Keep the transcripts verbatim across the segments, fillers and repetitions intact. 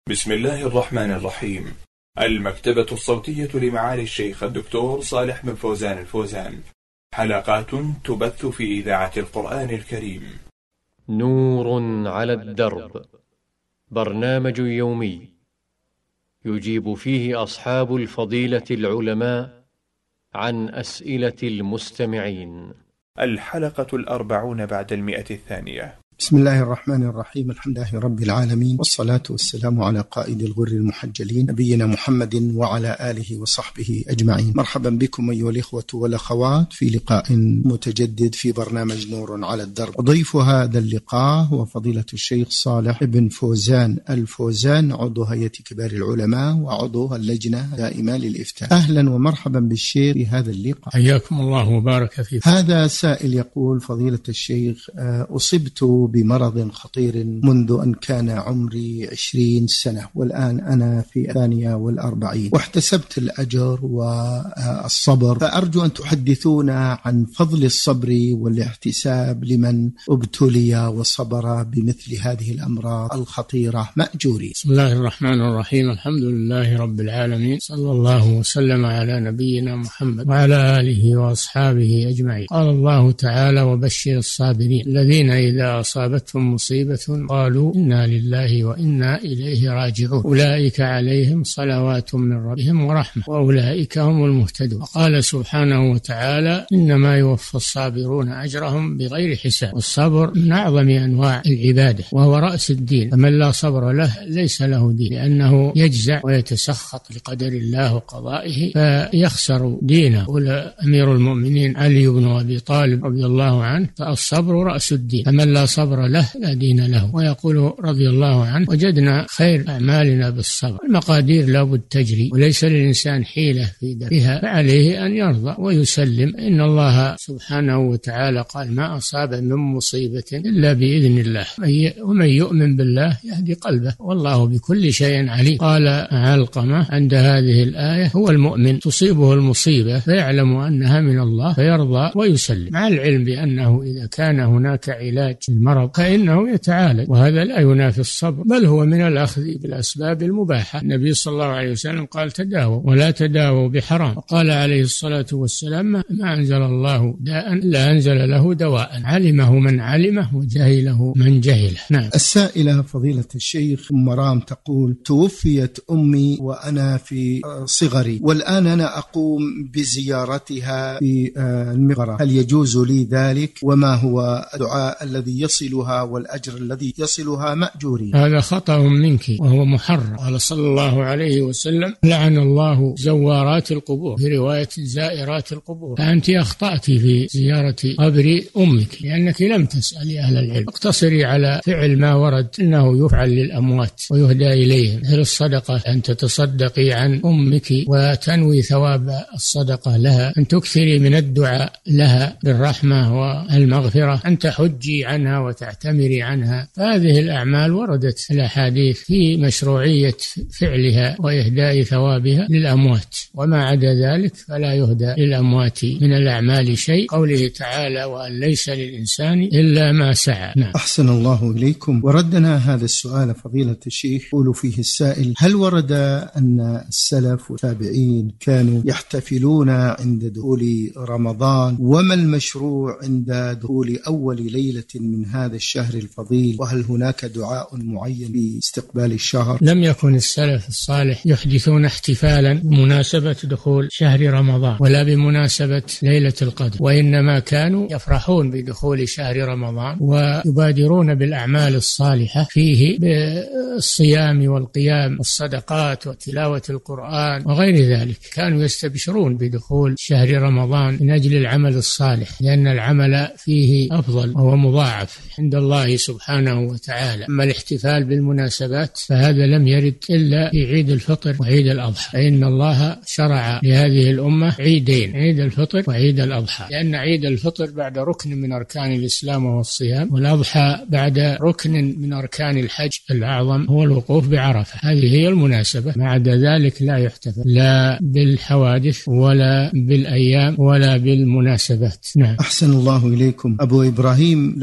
بسم الله الرحمن الرحيم. المكتبة الصوتية لمعالي الشيخ الدكتور صالح بن فوزان الفوزان، حلقات تبث في إذاعة القرآن الكريم. نور على الدرب، برنامج يومي يجيب فيه أصحاب الفضيلة العلماء عن أسئلة المستمعين. الحلقة الأربعون بعد المئة الثانية. بسم الله الرحمن الرحيم. الحمد لله رب العالمين، والصلاة والسلام على قائد الغر المحجلين نبينا محمد وعلى آله وصحبه أجمعين. مرحبا بكم أيها الإخوة والأخوات في لقاء متجدد في برنامج نور على الدرب. ضيف هذا اللقاء هو فضيلة الشيخ صالح بن فوزان الفوزان، عضو هيئة كبار العلماء وعضو اللجنة دائما للإفتاء. أهلا ومرحبا بالشيخ في هذا اللقاء. حياكم الله وبارك فيكم. هذا سائل يقول: فضيلة الشيخ، أصبت بمرض خطير منذ أن كان عمري عشرين سنة، والآن أنا في الثانية والأربعين، واحتسبت الأجر والصبر، فأرجو أن تحدثونا عن فضل الصبر والاحتساب لمن ابتلي وصبر بمثل هذه الأمراض الخطيرة مأجورين. بسم الله الرحمن الرحيم. الحمد لله رب العالمين، صلى الله وسلم على نبينا محمد وعلى آله وأصحابه أجمعين. قال الله تعالى: وبشر الصابرين الذين إذا أصابتهم مصيبة قالوا إنا لله وإنا إليه راجعون أولئك عليهم صلوات من ربهم ورحمة وأولئك هم المهتدون. وقال سبحانه وتعالى: إنما يوفى الصابرون أجرهم بغير حساب. والصبر من أعظم أنواع العبادة وهو رأس الدين، فمن لا صبر له ليس له دين، لأنه يجزع ويتسخط لقدر الله وقضائه فيخسر دينه. قال أمير المؤمنين علي بن أبي طالب رضي الله عنه: فالصبر رأس الدين، فمن لا صبر له لا دين له. ويقول رضي الله عنه: وجدنا خير أعمالنا بالصبر. المقادير لابد تجري، وليس للإنسان حيلة في دفعها، فعليه أن يرضى ويسلم. إن الله سبحانه وتعالى قال: ما أصاب من مصيبة إلا بإذن الله، ومن يؤمن بالله يهدي قلبه والله بكل شيء عليم. قال علقمة عند هذه الآية: هو المؤمن تصيبه المصيبة فيعلم أنها من الله فيرضى ويسلم، مع العلم بأنه إذا كان هناك علاج المرض فإنه يتعالج، وهذا لا ينافي الصبر، بل هو من الأخذ بالأسباب المباحة. النبي صلى الله عليه وسلم قال: تداووا ولا تداووا بحرام. وقال عليه الصلاة والسلام: ما أنزل الله داء إلا أنزل له دواء، علمه من علمه وجهله من جهله. نعم. السائلة فضيلة الشيخ مرام تقول: توفيت أمي وأنا في صغري، والآن أنا أقوم بزيارتها في المغرب، هل يجوز لي ذلك؟ وما هو الدعاء الذي يصلها والأجر الذي يصلها مأجورين؟ هذا خطأ منك وهو محرم. قال صلى الله عليه وسلم: لعن الله زوارات القبور، في رواية زائرات القبور. فأنت أخطأت في زيارة قبر أمك لأنك لم تسألي أهل العلم. اقتصري على فعل ما ورد أنه يفعل للأموات ويهدى إليهم، مثل الصدقة، أن تتصدقي عن أمك وتنوي ثواب الصدقة لها، أن تكثري من الدعاء لها بالرحمة والمغفرة، أن تحجي عنها وتعتمري عنها. فهذه الأعمال وردت الأحاديث في مشروعية فعلها وإهداء ثوابها للأموات، وما عدا ذلك فلا يهدى للأموات من الأعمال شيء. قوله تعالى: وأن ليس للإنسان إلا ما سعى. نعم. أحسن الله إليكم. وردنا هذا السؤال فضيلة الشيخ، يقول فيه السائل: هل ورد أن السلف والتابعين كانوا يحتفلون عند دخول رمضان؟ وما المشروع عند دخول أول ليلة من هذا الشهر الفضيل؟ وهل هناك دعاء معين باستقبال الشهر؟ لم يكن السلف الصالح يحدثون احتفالا بمناسبة دخول شهر رمضان ولا بمناسبة ليلة القدر، وإنما كانوا يفرحون بدخول شهر رمضان ويبادرون بالأعمال الصالحة فيه بالصيام والقيام والصدقات وتلاوة القرآن وغير ذلك. كانوا يستبشرون بدخول شهر رمضان من أجل العمل الصالح، لأن العمل فيه أفضل وهو مضاعف عند الله سبحانه وتعالى. أما الاحتفال بالمناسبات فهذا لم يرد إلا في عيد الفطر وعيد الأضحى، فإن الله شرع لهذه الأمة عيدين: عيد الفطر وعيد الأضحى، لأن عيد الفطر بعد ركن من أركان الإسلام والصيام، والأضحى بعد ركن من أركان الحج الأعظم هو الوقوف بعرفة. هذه هي المناسبة، ما عدا ذلك لا يحتفل لا بالحوادث ولا بالأيام ولا بالمناسبات. نعم. أحسن الله إليكم. أبو إبراهيم له سؤال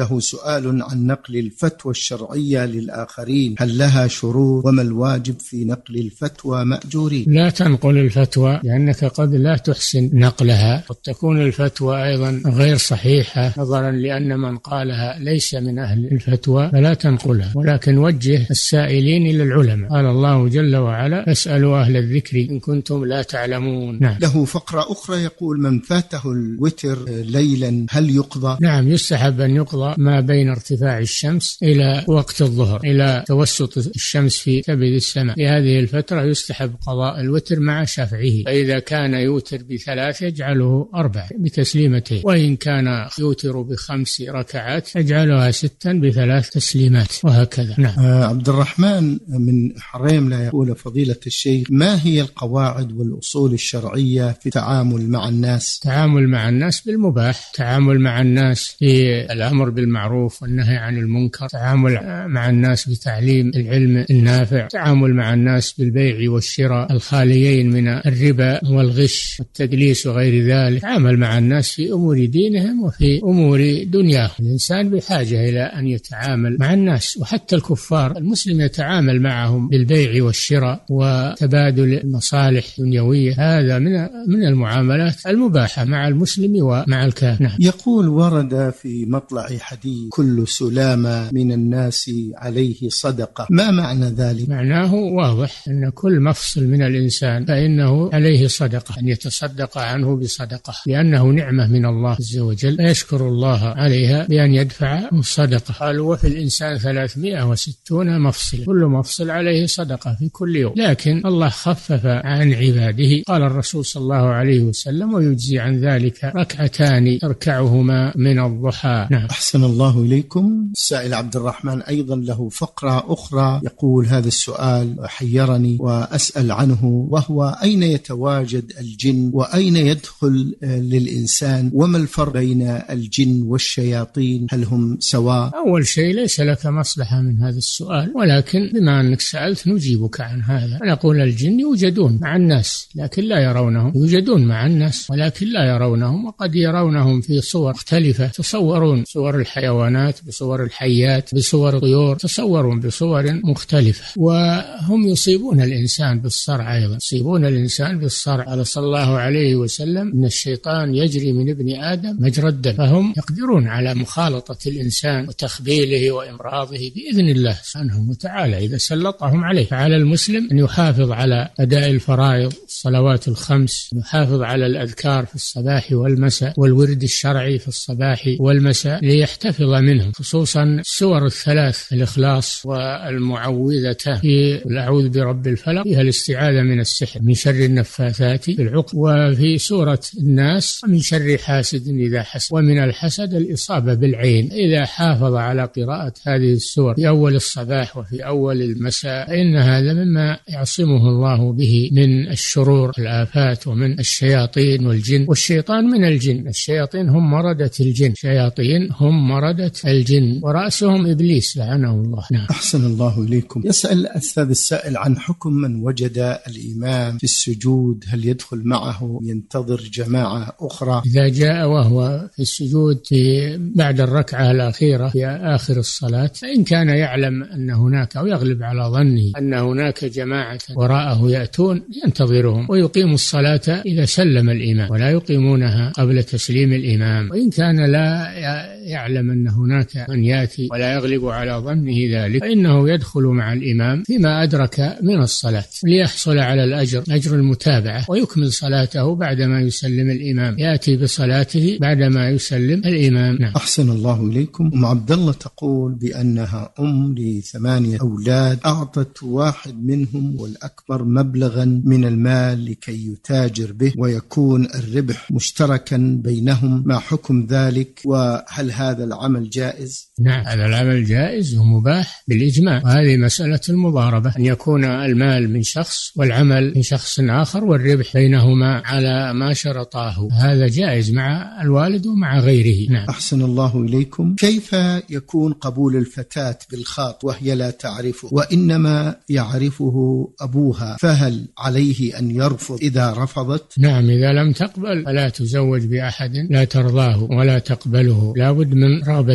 سؤال عن نقل الفتوى الشرعية للآخرين، هل لها شروط وما الواجب في نقل الفتوى مأجورين؟ لا تنقل الفتوى لأنك قد لا تحسن نقلها، قد تكون الفتوى أيضا غير صحيحة نظرا لأن من قالها ليس من أهل الفتوى، فلا تنقلها، ولكن وجه السائلين إلى العلماء. قال الله جل وعلا: فاسألوا أهل الذكر إن كنتم لا تعلمون. نعم. له فقرة أخرى يقول: من فاته الوتر ليلا هل يقضى؟ نعم، يستحب أن يقضى ما بين ارتفاع الشمس إلى وقت الظهر، إلى توسط الشمس في كبد السماء. في هذه الفترة يستحب قضاء الوتر مع شافعه، فإذا كان يوتر بثلاث يجعله أربع بتسليمتين، وإن كان يوتر بخمس ركعات يجعلها ستا بثلاث تسليمات، وهكذا. نعم. آه عبد الرحمن من حريم لا يقول: فضيلة الشيخ، ما هي القواعد والأصول الشرعية في التعامل مع الناس؟ تعامل مع الناس بالمباح، تعامل مع الناس في الأمر بالمعروف والنهي عن المنكر، تعامل مع الناس بتعليم العلم النافع، تعامل مع الناس بالبيع والشراء الخاليين من الربا والغش والتدليس وغير ذلك، تعامل مع الناس في أمور دينهم وفي أمور دنياهم. الإنسان بحاجة إلى أن يتعامل مع الناس، وحتى الكفار المسلم يتعامل معهم بالبيع والشراء وتبادل المصالح الدنيوية، هذا من من المعاملات المباحة مع المسلم ومع الكافر. نعم. يقول: ورد في مطلع حديث كل سلامة من الناس عليه صدقة، ما معنى ذلك؟ معناه واضح أن كل مفصل من الإنسان فإنه عليه صدقة، أن يتصدق عنه بصدقة، لأنه نعمة من الله عز وجل فيشكر الله عليها بأن يدفع الصدقة. قالوا: وفي الإنسان ثلاثمائة وستون مفصل، كل مفصل عليه صدقة في كل يوم، لكن الله خفف عن عباده. قال الرسول صلى الله عليه وسلم: ويجزي عن ذلك ركعتان تركعهما من الضحى. نعم. أحسن الله إليكم. السائل عبد الرحمن أيضا له فقرة أخرى يقول: هذا السؤال حيرني وأسأل عنه، وهو: أين يتواجد الجن وأين يدخل للإنسان، وما الفرق بين الجن والشياطين، هل هم سواء؟ أول شيء ليس لك مصلحة من هذا السؤال، ولكن بما أنك سألت نجيبك عن هذا. نقول: الجن يوجدون مع الناس لكن لا يرونهم، يوجدون مع الناس ولكن لا يرونهم، وقد يرونهم في صور مختلفة، تصورون صور الحيوانات بصور الحيات بصور الطيور، تصورون بصور مختلفة، وهم يصيبون الإنسان بالصرع أيضا، يصيبون الإنسان بالصرع. قال صلى الله عليه وسلم: إن الشيطان يجري من ابن آدم مجرى الدم، فهم يقدرون على مخالطة الإنسان وتخبيله وإمراضه بإذن الله سبحانه وتعالى إذا سلطهم عليه. فعلى المسلم أن يحافظ على أداء الفرائض، الصلوات الخمس، يحافظ على الأذكار في الصباح والمساء والورد الشرعي في الصباح والمساء ليحتفظ منهم، خصوصا السور الثلاث: الإخلاص والمعوذتان في الأعوذ برب الفلق فيها الاستعاذة من السحر من شر النفاثات في العقد، وفي سورة الناس من شر حاسد إذا حسد، ومن الحسد الإصابة بالعين. إذا حافظ على قراءة هذه السور في أول الصباح وفي أول المساء فإن هذا مما يعصمه الله به من الشرور الآفات ومن الشياطين والجن. والشيطان من الجن، الشياطين هم مردة الجن، شياطين هم مردة الجن ورأسهم إبليس لعنه الله. نعم. أحسن الله إليكم. يسأل أستاذ السائل عن حكم من وجد الإمام في السجود، هل يدخل معه ينتظر جماعة أخرى؟ إذا جاء وهو في السجود في بعد الركعة الأخيرة في آخر الصلاة، فإن كان يعلم أن هناك أو يغلب على ظنه أن هناك جماعة وراءه يأتون ينتظرهم ويقيم الصلاة إذا سلم الإمام، ولا يقيمونها قبل تسليم الإمام. وإن كان لا يعلم أن هناك من يأتي ولا يغلب على ظنه ذلك فإنه يدخل مع الإمام فيما أدرك من الصلاة ليحصل على الأجر، أجر المتابعة، ويكمل صلاته بعدما يسلم الإمام، يأتي بصلاته بعدما يسلم الإمام. نعم. أحسن الله إليكم. أم عبد الله تقول بأنها أم لثمانية أولاد، أعطت واحد منهم والأكبر مبلغا من المال لكي يتاجر به ويكون الربح مشتركا بينهم، ما حكم ذلك، وهل هذا العمل جائز؟ نعم، هذا العمل جائز ومباح بالإجماع، وهذه مسألة المضاربة، أن يكون المال من شخص والعمل من شخص آخر والربح بينهما على ما شرطاه، هذا جائز مع الوالد ومع غيره. نعم. أحسن الله إليكم. كيف يكون قبول الفتاة بالخاط وهي لا تعرفه وإنما يعرفه أبوها، فهل عليه أن يرفض إذا رفضت؟ نعم، إذا لم تقبل فلا تزوج بأحد لا ترضاه ولا تقبله، لا بد من رغبة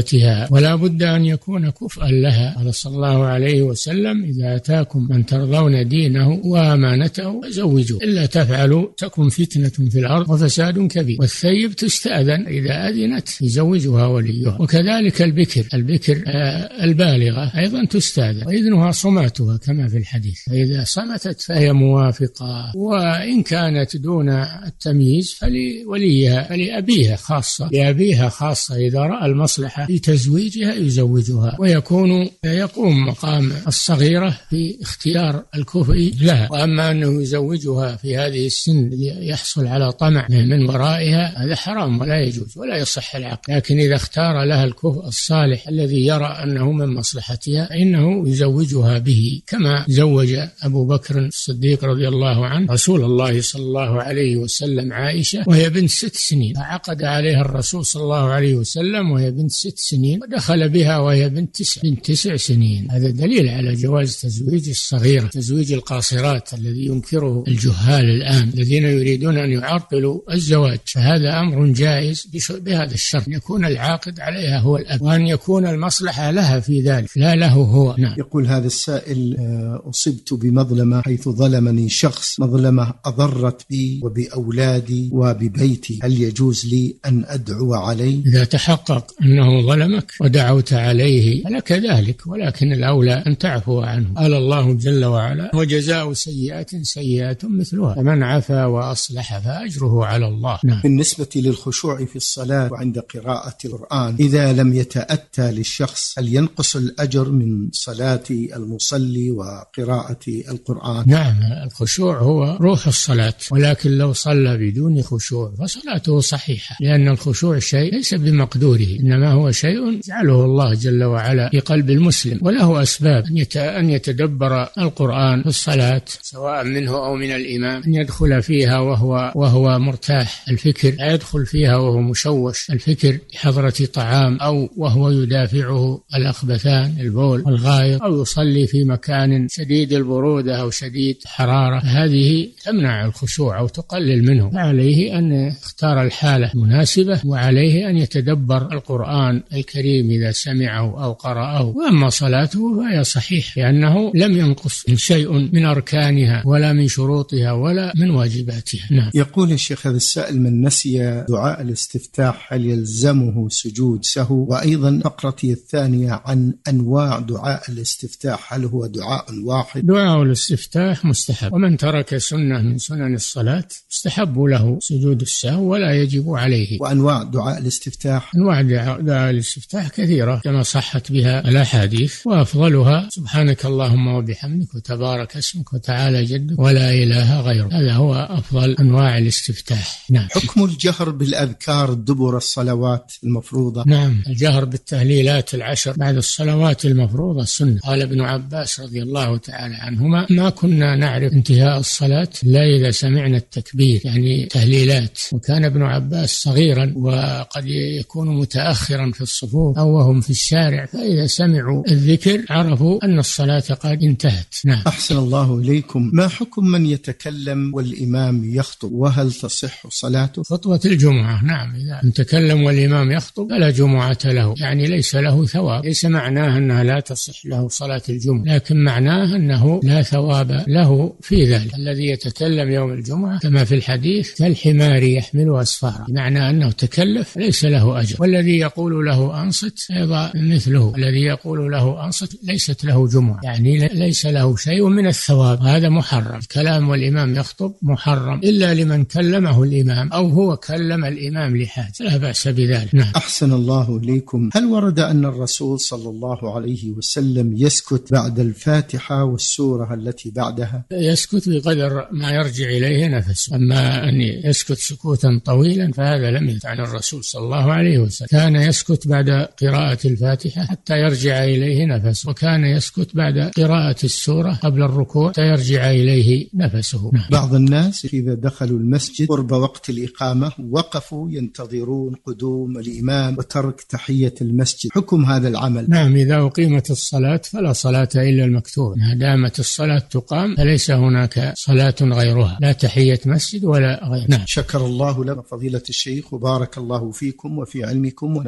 صحابتها، ولا بد أن يكون كفءا لها. قال صلى الله عليه وسلم: إذا أتاكم من ترضون دينه وأمانته فزوجوه، إلا تفعلوا تكن فتنة في الأرض وفساد كبير. والثيب تستأذن إذا أذنت يزوجها وليها، وكذلك البكر البكر آه البالغة أيضا تستأذن، وإذنها صماتها كما في الحديث، فإذا صمتت فهي موافقة. وإن كانت دون التمييز فلوليها فلأبيها خاصة لأبيها خاصة إذا رأى المصلحة في تزويجها يزوجها، ويكون يقوم مقام الصغيرة في اختيار الكفء لها. وأما أنه يزوجها في هذه السن يحصل على طمع من ورائها هذا حرام ولا يجوز ولا يصح العقد. لكن إذا اختار لها الكفء الصالح الذي يرى أنه من مصلحتها فإنه يزوجها به، كما زوج أبو بكر الصديق رضي الله عنه رسول الله صلى الله عليه وسلم عائشة وهي بنت ست سنين، فعقد عليها الرسول صلى الله عليه وسلم وهي بنت ست سنين، ودخل بها وهي بنت تسع, بنت تسع سنين. هذا دليل على جواز تزويج الصغيرة، تزويج القاصرات الذي ينكره الجهال الآن الذين يريدون أن يعرقلوا الزواج. فهذا أمر جائز بهذا الشرط، يكون العاقد عليها هو الأب، وأن يكون المصلحة لها في ذلك لا له هو. نعم. يقول هذا السائل: أصبت بمظلمة حيث ظلمني شخص مظلمة أضرت بي وبأولادي وببيتي، هل يجوز لي أن أدعو عليه؟ إذا تحقق أنه ظلمك ودعوت عليه فلك ذلك، ولكن الأولى أن تعفو عنه. قال الله جل وعلا: وجزاء سيئات سيئات مثلها فمن عفا وأصلح فأجره على الله. نعم. بالنسبة للخشوع في الصلاة وعند قراءة القرآن، إذا لم يتأتى للشخص هل ينقص الأجر من صلاة المصلي وقراءة القرآن؟ نعم، الخشوع هو روح الصلاة، ولكن لو صلى بدون خشوع فصلاته صحيحة، لأن الخشوع شيء ليس بمقدوره، إنما هو شيء يجعله الله جل وعلا في قلب المسلم، وله أسباب أن يتدبر القرآن في الصلاة سواء منه أو من الإمام، أن يدخل فيها وهو وهو مرتاح الفكر، لا يدخل فيها وهو مشوش الفكر بحضرة طعام، أو وهو يدافعه الأخبثان البول والغائط، أو يصلي في مكان شديد البرودة أو شديد حرارة، هذه تمنع الخشوع أو تقلل منه. فعليه أن يختار الحالة المناسبة، وعليه أن يتدبر القرآن الكريم إذا سمعه أو قرأه. وأما صلاته فهي صحيح، لأنه لم ينقص شيء من أركانها ولا من شروطها ولا من واجباتها. نعم. يقول الشيخ هذا السائل: من نسي دعاء الاستفتاح هل يلزمه سجود سهو؟ وأيضا فقرتي الثانية عن أنواع دعاء الاستفتاح، هل هو دعاء واحد؟ دعاء الاستفتاح مستحب، ومن ترك سنة من سنن الصلاة استحب له سجود السهو ولا يجب عليه. وأنواع دعاء الاستفتاح؟ أنواع دعاء الاستفتاح كثيرة كما صحت بها الأحاديث، وأفضلها سبحانك اللهم وبحمدك وتبارك اسمك وتعالى جدك ولا إله غيرك، هذا هو أفضل أنواع الاستفتاح. نعم. حكم الجهر بالأذكار دبر الصلوات المفروضة؟ نعم، الجهر بالتهليلات العشر بعد الصلوات المفروضة سنة. قال ابن عباس رضي الله تعالى عنهما: ما كنا نعرف انتهاء الصلاة إلا إذا سمعنا التكبير، يعني تهليلات. وكان ابن عباس صغيرا وقد يكون متأخرا في الصفوف أو وهم في الشارع، فإذا سمعوا الذكر عرفوا أن الصلاة قد انتهت. نعم. أحسن الله إليكم. ما حكم من يتكلم والإمام يخطب، وهل تصح صلاته؟ خطبة الجمعة، نعم، إذا تكلم والإمام يخطب فلا جمعة له، يعني ليس له ثواب. ليس معناه أنها لا تصح له صلاة الجمعة، لكن معناه أنه لا ثواب له في ذلك. الذي يتكلم يوم الجمعة كما في الحديث كالحمار يحمل أسفارا، بمعنى أنه تكلف ليس له أجر. والذي يقول له أنصت أيضا مثله، الذي يقول له أنصت ليست له جمعة، يعني ليس له شيء من الثواب، هذا محرم. الكلام والإمام يخطب محرم إلا لمن كلمه الإمام أو هو كلم الإمام لحاجة، لا بأس بذلك. نعم. أحسن الله إليكم. هل ورد أن الرسول صلى الله عليه وسلم يسكت بعد الفاتحة والسورة التي بعدها؟ يسكت بقدر ما يرجع إليه نفسه، أما أن يسكت سكوتا طويلا فهذا لم يثبت عن الرسول صلى الله عليه وسلم. كان يسكت بعد قراءة الفاتحة حتى يرجع إليه نفسه، وكان يسكت بعد قراءة السورة قبل الركوع حتى يرجع إليه نفسه. نعم. بعض الناس إذا دخلوا المسجد قرب وقت الإقامة وقفوا ينتظرون قدوم الإمام وترك تحية المسجد، حكم هذا العمل؟ نعم، إذا أقيمت الصلاة فلا صلاة إلا المكتوبة، ما دامت الصلاة تقام فليس هناك صلاة غيرها، لا تحية مسجد ولا غير. نعم. شكر الله لك فضيلة الشيخ وبارك الله فيكم وفي علمكم ونفع بكم.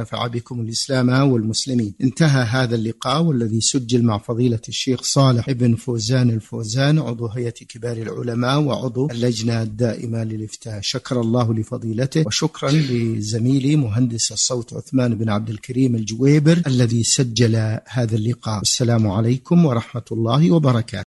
بكم الإسلام والمسلمين. انتهى هذا اللقاء والذي سجل مع فضيلة الشيخ صالح بن فوزان الفوزان عضو هيئة كبار العلماء وعضو اللجنة الدائمة للإفتاء. شكر الله لفضيلته، وشكرا لزميلي مهندس الصوت عثمان بن عبد الكريم الجويبر الذي سجل هذا اللقاء. السلام عليكم ورحمة الله وبركاته.